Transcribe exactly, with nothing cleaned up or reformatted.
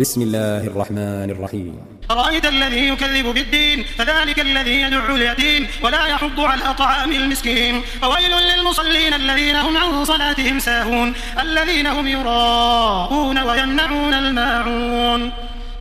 بسم الله الرحمن الرحيم. أرأيت الذي يكذب بالدين فذلك الذي يدعو اليتيم ولا يحض على طعام المسكين. فويل للمصلين الذين هم عن صلاتهم ساهون الذين هم يراءون ويمنعون الماعون.